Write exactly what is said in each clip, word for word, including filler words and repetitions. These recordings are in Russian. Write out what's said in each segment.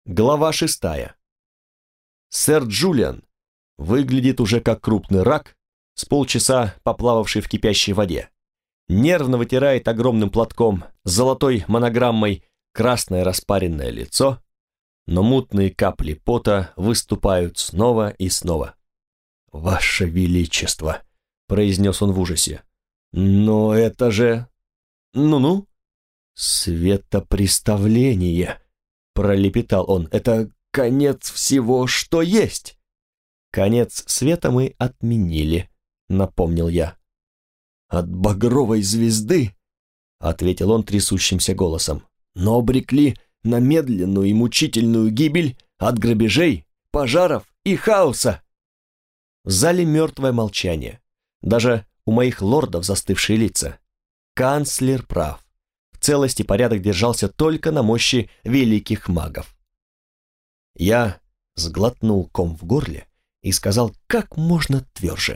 Глава шестая. Сэр Джулиан выглядит уже как крупный рак, с полчаса поплававший в кипящей воде. Нервно вытирает огромным платком с золотой монограммой красное распаренное лицо, но мутные капли пота выступают снова и снова. «Ваше Величество!» — произнес он в ужасе. «Но это же... ну-ну!» «Светопреставление!» — пролепетал он. «Это конец всего, что есть!» «Конец света мы отменили», — напомнил я. «От багровой звезды», — ответил он трясущимся голосом, «но обрекли на медленную и мучительную гибель от грабежей, пожаров и хаоса». В зале мертвое молчание. Даже у моих лордов застывшие лица. Канцлер прав. В целости порядок держался только на мощи великих магов. Я сглотнул ком в горле и сказал как можно тверже.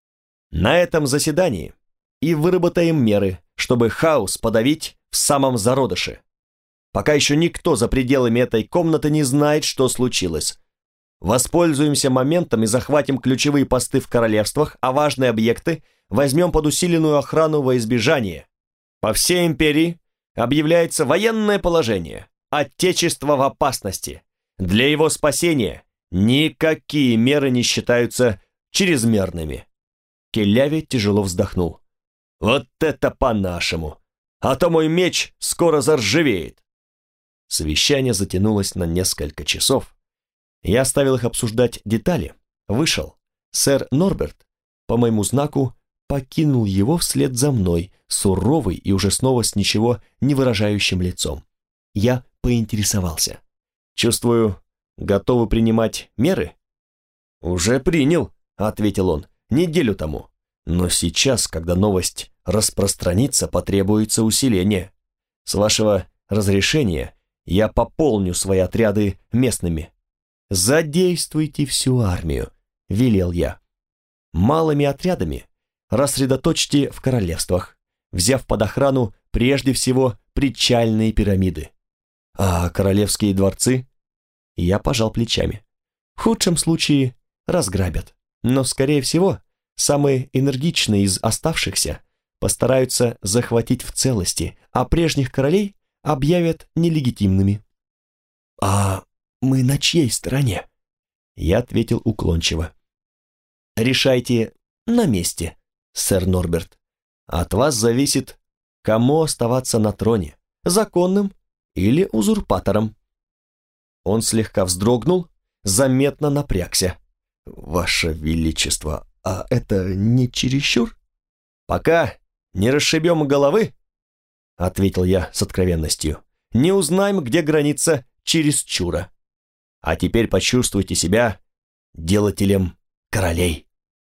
На этом заседании и выработаем меры, чтобы хаос подавить в самом зародыше. Пока еще никто за пределами этой комнаты не знает, что случилось. Воспользуемся моментом и захватим ключевые посты в королевствах, а важные объекты возьмем под усиленную охрану во избежание. По всей империи объявляется военное положение. Отечество в опасности. Для его спасения никакие меры не считаются чрезмерными. Келляви тяжело вздохнул. «Вот это по-нашему! А то мой меч скоро заржавеет!» Совещание затянулось на несколько часов. Я оставил их обсуждать детали, вышел. Сэр Норберт, по моему знаку, покинул его вслед за мной, суровый и уже снова с ничего не выражающим лицом. Я поинтересовался. «Чувствую, готовы принимать меры?» «Уже принял», — ответил он, — «неделю тому. Но сейчас, когда новость распространится, потребуется усиление. С вашего разрешения я пополню свои отряды местными». «Задействуйте всю армию», — велел я. «Малыми отрядами рассредоточьте в королевствах, взяв под охрану прежде всего причальные пирамиды. А королевские дворцы?» Я пожал плечами. «В худшем случае разграбят, но, скорее всего, самые энергичные из оставшихся постараются захватить в целости, а прежних королей объявят нелегитимными». «А мы на чьей стороне?» Я ответил уклончиво. «Решайте на месте, сэр Норберт. От вас зависит, кому оставаться на троне, законным или узурпатором». Он слегка вздрогнул, заметно напрягся. «Ваше Величество, а это не чересчур?» «Пока не расшибем головы», — ответил я с откровенностью, «не узнаем, где граница чересчура. А теперь почувствуйте себя делателем королей».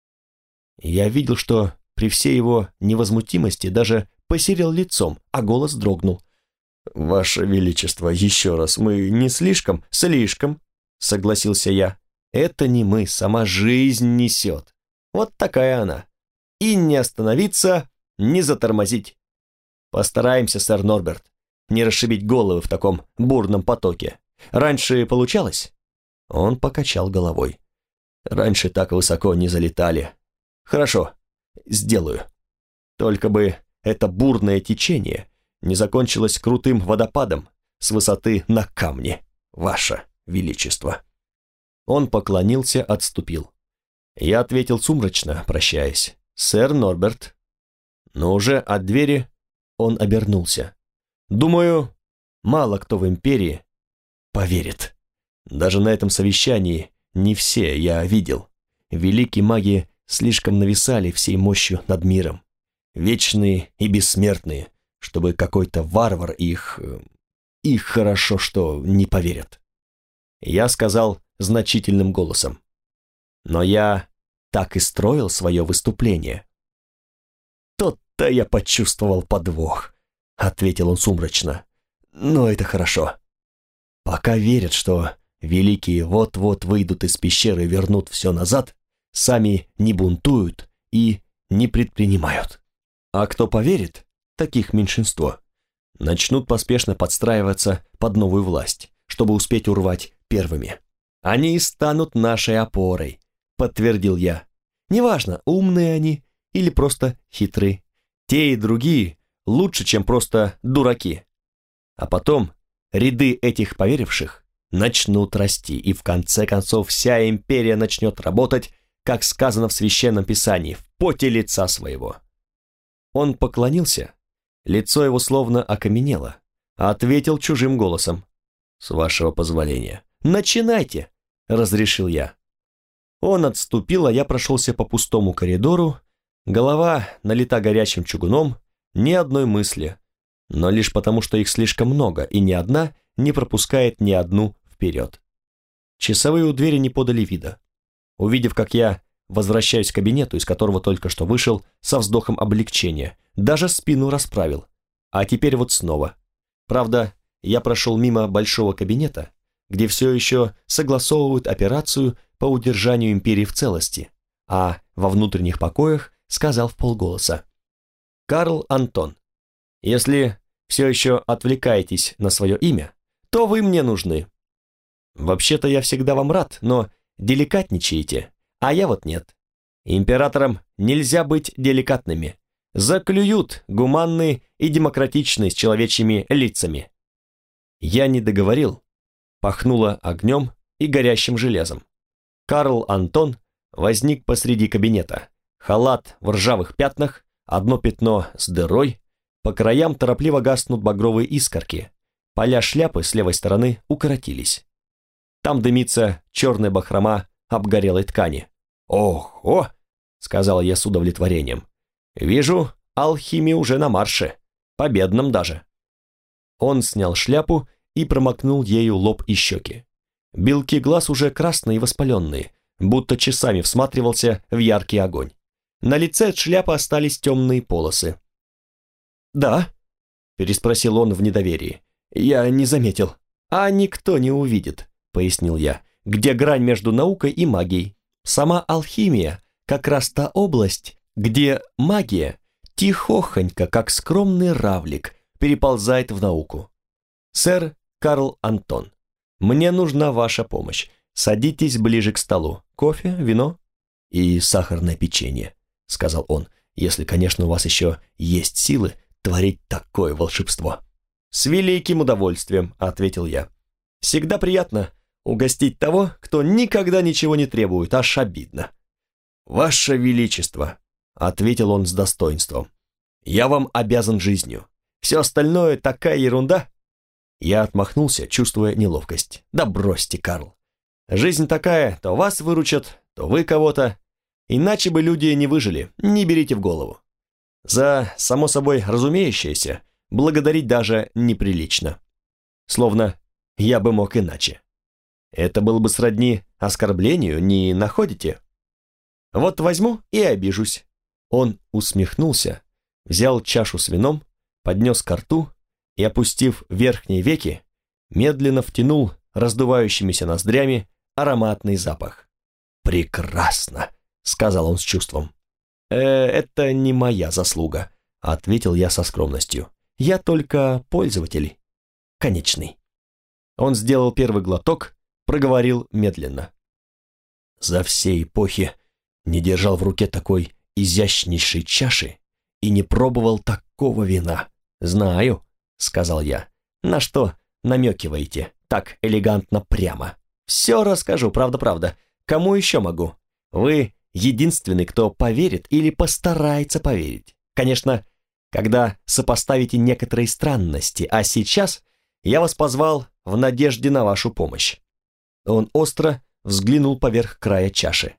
Я видел, что при всей его невозмутимости даже посерел лицом, а голос дрогнул. «Ваше Величество, еще раз, мы не слишком?» «Слишком», — согласился я. «Это не мы, сама жизнь несет. Вот такая она. И не остановиться, не затормозить. Постараемся, сэр Норберт, не расшибить головы в таком бурном потоке. Раньше получалось?» Он покачал головой. «Раньше так высоко не залетали. Хорошо, сделаю. Только бы это бурное течение не закончилось крутым водопадом с высоты на камне, Ваше Величество». Он поклонился, отступил. Я ответил сумрачно, прощаясь. «Сэр Норберт». Но уже от двери он обернулся. «Думаю, мало кто в империи поверит. Даже на этом совещании не все я видел. Великие маги слишком нависали всей мощью над миром. Вечные и бессмертные, чтобы какой-то варвар их... их хорошо, что не поверят». Я сказал значительным голосом. Но я так и строил свое выступление. «Тот-то я почувствовал подвох», — ответил он сумрачно. «Но это хорошо. Пока верят, что великие вот-вот выйдут из пещеры и вернут все назад, сами не бунтуют и не предпринимают. А кто поверит, таких меньшинство, начнут поспешно подстраиваться под новую власть, чтобы успеть урвать первыми. Они и станут нашей опорой, подтвердил я. Неважно, умные они или просто хитры. Те и другие лучше, чем просто дураки. А потом ряды этих поверивших начнут расти, и в конце концов вся империя начнет работать, как сказано в Священном Писании, в поте лица своего. Он поклонился, лицо его словно окаменело, а ответил чужим голосом. «С вашего позволения». «Начинайте», — разрешил я. Он отступил, а я прошелся по пустому коридору, голова налита горячим чугуном, ни одной мысли, но лишь потому, что их слишком много, и ни одна не пропускает ни одну вперед. Часовые у двери не подали вида. Увидев, как я возвращаюсь к кабинету, из которого только что вышел, со вздохом облегчения, даже спину расправил. А теперь вот снова. Правда, я прошел мимо большого кабинета, где все еще согласовывают операцию по удержанию империи в целости, а во внутренних покоях сказал вполголоса: «Карл Антон, если все еще отвлекаетесь на свое имя, то вы мне нужны. Вообще-то я всегда вам рад, но деликатничаете, а я вот нет. Императорам нельзя быть деликатными. Заклюют гуманные и демократичные с человечьими лицами». Я не договорил, пахнуло огнем и горящим железом. Карл Антон возник посреди кабинета. Халат в ржавых пятнах, одно пятно с дырой, по краям торопливо гаснут багровые искорки, поля шляпы с левой стороны укоротились. Там дымится черная бахрома обгорелой ткани. «Ого!» — сказал я с удовлетворением. «Вижу, алхимия уже на марше, победном даже». Он снял шляпу и промокнул ею лоб и щеки. Белки глаз уже красные и воспаленные, будто часами всматривался в яркий огонь. На лице от шляпы остались темные полосы. «Да?» – переспросил он в недоверии. «Я не заметил». «А никто не увидит», – пояснил я, – «где грань между наукой и магией. Сама алхимия – как раз та область, где магия тихохонько, как скромный равлик, переползает в науку. Сэр Карл Антон, мне нужна ваша помощь. Садитесь ближе к столу. Кофе, вино и сахарное печенье», — сказал он, «если, конечно, у вас еще есть силы творить такое волшебство». «С великим удовольствием», — ответил я. «Всегда приятно угостить того, кто никогда ничего не требует, аж обидно». «Ваше Величество», — ответил он с достоинством, — «я вам обязан жизнью. Все остальное такая ерунда». Я отмахнулся, чувствуя неловкость. «Да бросьте, Карл. Жизнь такая, то вас выручат, то вы кого-то. Иначе бы люди не выжили, не берите в голову. За, само собой, разумеющееся, благодарить даже неприлично. Словно я бы мог иначе. Это было бы сродни оскорблению, не находите? Вот возьму и обижусь». Он усмехнулся, взял чашу с вином, поднес ко рту и, опустив верхние веки, медленно втянул раздувающимися ноздрями ароматный запах. «Прекрасно», — сказал он с чувством. «Э, «Это не моя заслуга», — ответил я со скромностью. «Я только пользователь. Конечный». Он сделал первый глоток, проговорил медленно. «За все эпохи не держал в руке такой изящнейшей чаши и не пробовал такого вина. Знаю», — сказал я. «На что намекиваете? Так элегантно прямо. Все расскажу, правда-правда. Кому еще могу? Вы единственный, кто поверит или постарается поверить. Конечно, когда сопоставите некоторые странности, а сейчас я вас позвал в надежде на вашу помощь». Он остро взглянул поверх края чаши.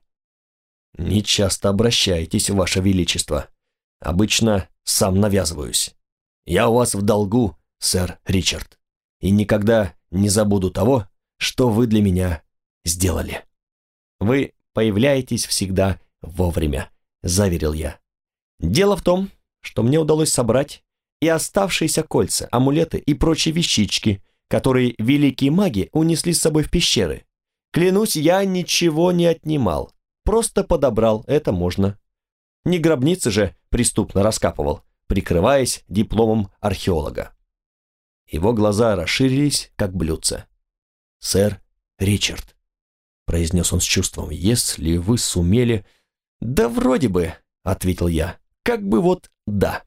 «Не часто обращаетесь, Ваше Величество. Обычно сам навязываюсь. Я у вас в долгу, сэр Ричард, и никогда не забуду того, что вы для меня сделали». «Вы появляетесь всегда вовремя», — заверил я. «Дело в том, что мне удалось собрать и оставшиеся кольца, амулеты и прочие вещички, которые великие маги унесли с собой в пещеры. Клянусь, я ничего не отнимал, просто подобрал, это можно. Не гробницы же преступно раскапывал, прикрываясь дипломом археолога». Его глаза расширились, как блюдца. «Сэр Ричард», — произнес он с чувством, — «если вы сумели...» «Да вроде бы», — ответил я, — «как бы вот да.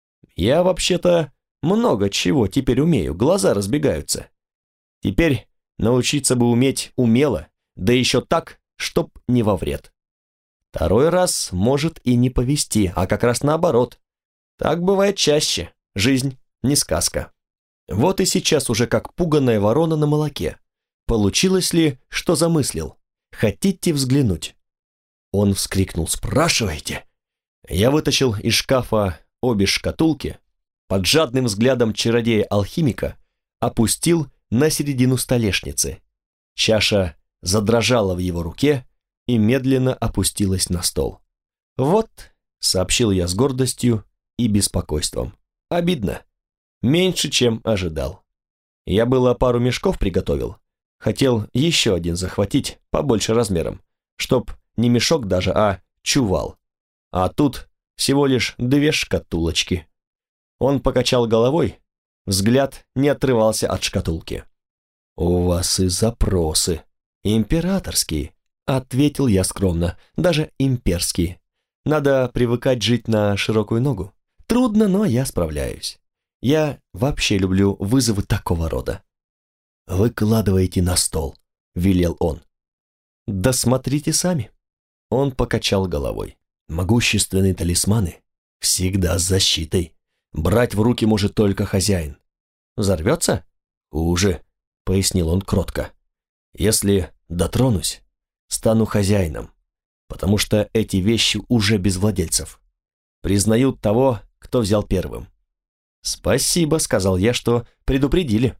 Я вообще-то много чего теперь умею, глаза разбегаются. Теперь научиться бы уметь умело, да еще так, чтоб не во вред. Второй раз может и не повезти, а как раз наоборот. Так бывает чаще, жизнь не сказка. Вот и сейчас уже как пуганая ворона на молоке. Получилось ли, что замыслил? Хотите взглянуть?» Он вскрикнул: «Спрашивайте!» Я вытащил из шкафа обе шкатулки, под жадным взглядом чародея-алхимика опустил на середину столешницы. Чаша задрожала в его руке и медленно опустилась на стол. «Вот», — сообщил я с гордостью и беспокойством, — «обидно. Меньше, чем ожидал. Я было пару мешков приготовил. Хотел еще один захватить, побольше размером, чтоб не мешок даже, а чувал. А тут всего лишь две шкатулочки». Он покачал головой, взгляд не отрывался от шкатулки. «У вас и запросы. Императорские», — ответил я скромно, — «даже имперские. Надо привыкать жить на широкую ногу. Трудно, но я справляюсь. Я вообще люблю вызовы такого рода». «Выкладывайте на стол», — велел он. «Да смотрите сами». Он покачал головой. «Могущественные талисманы всегда с защитой. Брать в руки может только хозяин. Взорвется? Хуже», — пояснил он кротко. «Если дотронусь, стану хозяином, потому что эти вещи уже без владельцев. Признают того, кто взял первым». «Спасибо», — сказал я, — «что предупредили».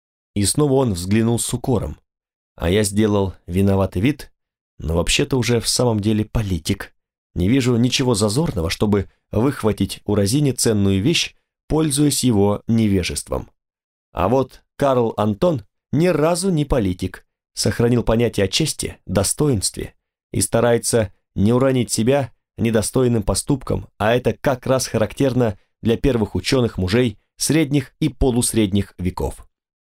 И снова он взглянул с укором, а я сделал виноватый вид, но вообще-то уже в самом деле политик. Не вижу ничего зазорного, чтобы выхватить у Розини ценную вещь, пользуясь его невежеством. А вот Карл Антон ни разу не политик, сохранил понятие о чести, достоинстве и старается не уронить себя недостойным поступком, а это как раз характерно для первых ученых мужей средних и полусредних веков.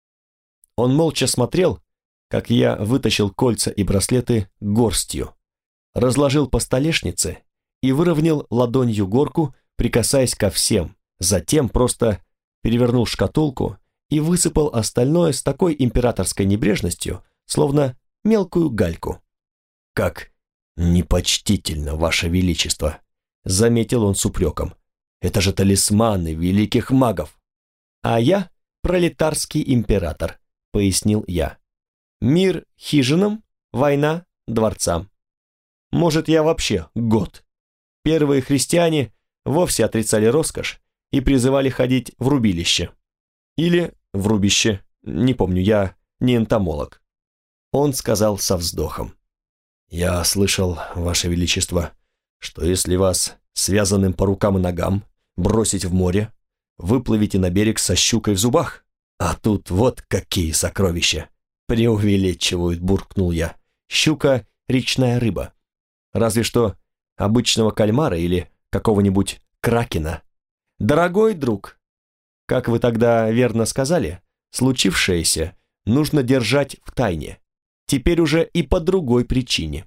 Он молча смотрел, как я вытащил кольца и браслеты горстью, разложил по столешнице и выровнял ладонью горку, прикасаясь ко всем, затем просто перевернул шкатулку и высыпал остальное с такой императорской небрежностью, словно мелкую гальку. «Как непочтительно, Ваше Величество», — заметил он с упреком. «Это же талисманы великих магов». «А я пролетарский император», — пояснил я. «Мир хижинам, война дворцам. Может, я вообще гот. Первые христиане вовсе отрицали роскошь и призывали ходить в рубилище. Или в рубище, не помню, я не энтомолог». Он сказал со вздохом: «Я слышал, Ваше Величество, что если вас связанным по рукам и ногам бросить в море, выплывете на берег со щукой в зубах. А тут вот какие сокровища!» «Преувеличивают», — буркнул я. «Щука — речная рыба. Разве что обычного кальмара или какого-нибудь кракена. Дорогой друг, как вы тогда верно сказали, случившееся нужно держать в тайне. Теперь уже и по другой причине».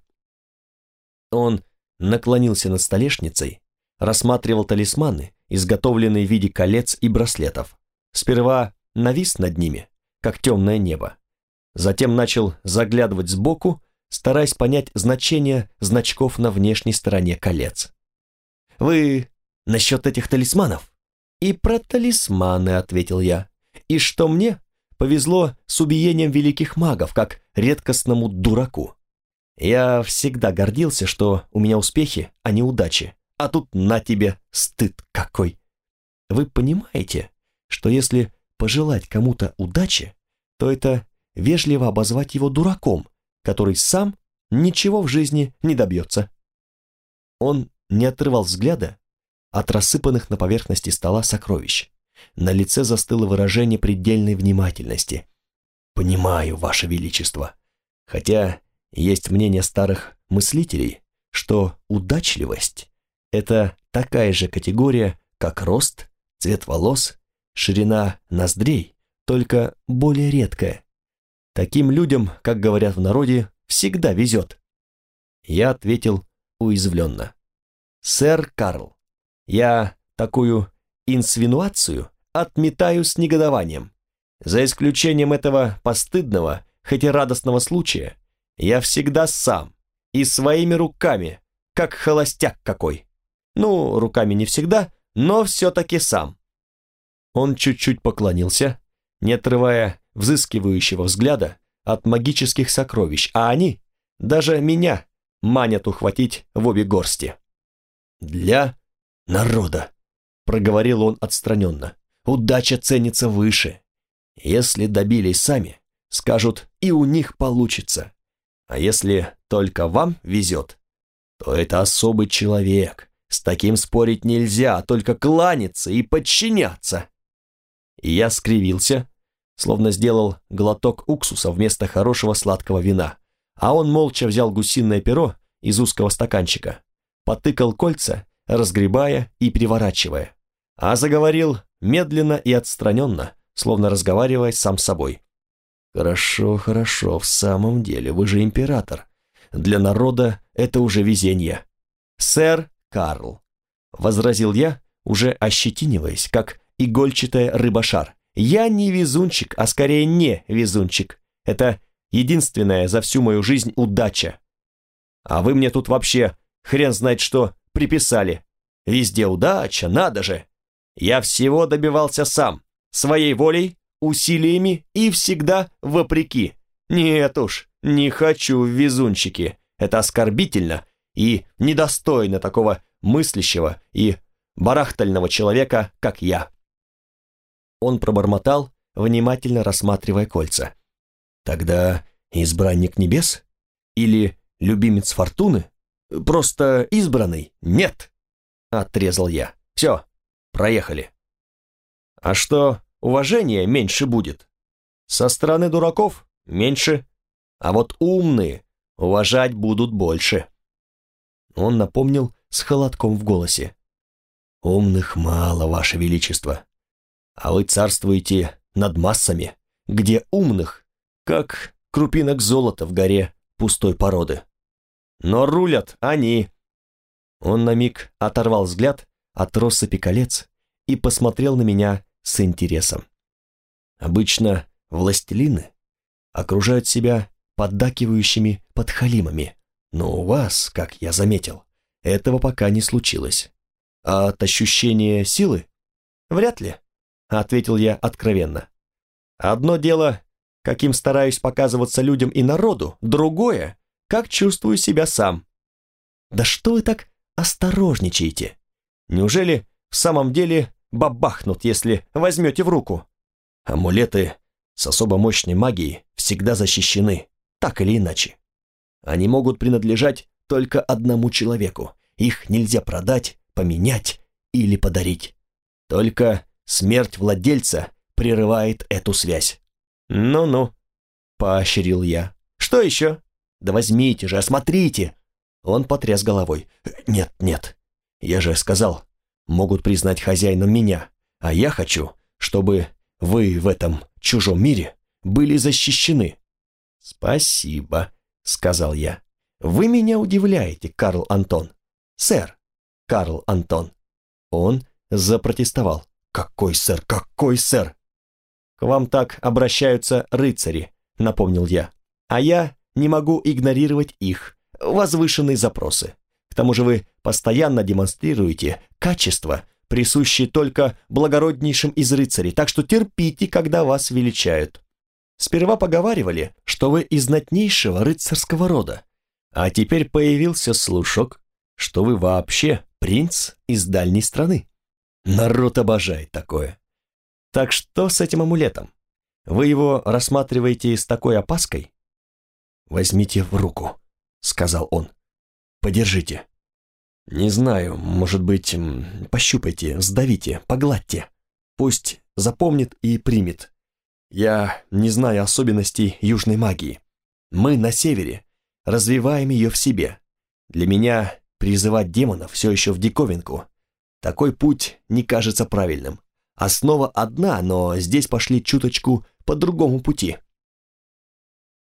Он наклонился над столешницей, рассматривал талисманы, изготовленные в виде колец и браслетов. Сперва навис над ними, как темное небо. Затем начал заглядывать сбоку, стараясь понять значение значков на внешней стороне колец. «Вы насчет этих талисманов?» «И про талисманы», — ответил я. «И что мне повезло с убиением великих магов, как редкостному дураку. Я всегда гордился, что у меня успехи, а не удачи. А тут на тебе стыд какой. Вы понимаете, что если пожелать кому-то удачи, то это вежливо обозвать его дураком, который сам ничего в жизни не добьется?» Он не отрывал взгляда от рассыпанных на поверхности стола сокровищ. На лице застыло выражение предельной внимательности. «Понимаю, Ваше Величество, хотя есть мнение старых мыслителей, что удачливость — это такая же категория, как рост, цвет волос, ширина ноздрей, только более редкая. Таким людям, как говорят в народе, всегда везет. Я ответил уязвленно. Сэр Карл, я такую инсинуацию отметаю с негодованием. За исключением этого постыдного, хоть и радостного случая, я всегда сам и своими руками, как холостяк какой. Ну, руками не всегда, но все-таки сам. Он чуть-чуть поклонился, не отрывая взыскивающего взгляда от магических сокровищ, а они даже меня манят ухватить в обе горсти. «Для народа», — проговорил он отстраненно, — «удача ценится выше. Если добились сами, скажут, и у них получится. А если только вам везет, то это особый человек. С таким спорить нельзя, только кланяться и подчиняться». И я скривился, словно сделал глоток уксуса вместо хорошего сладкого вина, а он молча взял гусиное перо из узкого стаканчика, потыкал кольца, разгребая и переворачивая, а заговорил медленно и отстраненно, словно разговаривая сам с собой. «Хорошо, хорошо, в самом деле, вы же император. Для народа это уже везение». «Сэр Карл», — возразил я, уже ощетиниваясь, как игольчатая рыба-шар, «я не везунчик, а скорее не везунчик. Это единственная за всю мою жизнь удача. А вы мне тут вообще хрен знает что приписали. Везде удача, надо же. Я всего добивался сам, своей волей, усилиями и всегда вопреки. Нет уж, не хочу в везунчики. Это оскорбительно и недостойно такого мыслящего и барахтального человека, как я». Он пробормотал, внимательно рассматривая кольца. «Тогда избранник небес? Или любимец фортуны? Просто избранный? Нет!» — отрезал я. «Все, проехали». «А что, уважения меньше будет? Со стороны дураков меньше, а вот умные уважать будут больше». Он напомнил с холодком в голосе. «Умных мало, Ваше Величество. А вы царствуете над массами, где умных, как крупинок золота в горе пустой породы. Но рулят они». Он на миг оторвал взгляд от россыпи колец и посмотрел на меня с интересом. Обычно властелины окружают себя поддакивающими подхалимами, но у вас, как я заметил, этого пока не случилось. А от ощущения силы? Вряд ли. — ответил я откровенно. «Одно дело, каким стараюсь показываться людям и народу, другое, как чувствую себя сам». «Да что вы так осторожничаете? Неужели в самом деле бабахнут, если возьмете в руку?» «Амулеты с особо мощной магией всегда защищены, так или иначе. Они могут принадлежать только одному человеку. Их нельзя продать, поменять или подарить. Только смерть владельца прерывает эту связь». «Ну-ну», — поощрил я. «Что еще?» «Да возьмите же, осмотрите». Он потряс головой. «Нет, нет, я же сказал, могут признать хозяином меня, а я хочу, чтобы вы в этом чужом мире были защищены». «Спасибо», — сказал я. «Вы меня удивляете, Карл Антон. Сэр Карл Антон». Он запротестовал. «Какой сэр, какой сэр?» «К вам так обращаются рыцари», — напомнил я. «А я не могу игнорировать их возвышенные запросы. К тому же вы постоянно демонстрируете качества, присущие только благороднейшим из рыцарей, так что терпите, когда вас величают. Сперва поговаривали, что вы из знатнейшего рыцарского рода, а теперь появился слушок, что вы вообще принц из дальней страны. Народ обожает такое. Так что с этим амулетом? Вы его рассматриваете с такой опаской?» «Возьмите в руку», — сказал он. «Подержите. Не знаю, может быть, пощупайте, сдавите, погладьте. Пусть запомнит и примет. Я не знаю особенностей южной магии. Мы на севере развиваем ее в себе. Для меня призывать демонов все еще в диковинку. Такой путь не кажется правильным. Основа одна, но здесь пошли чуточку по другому пути.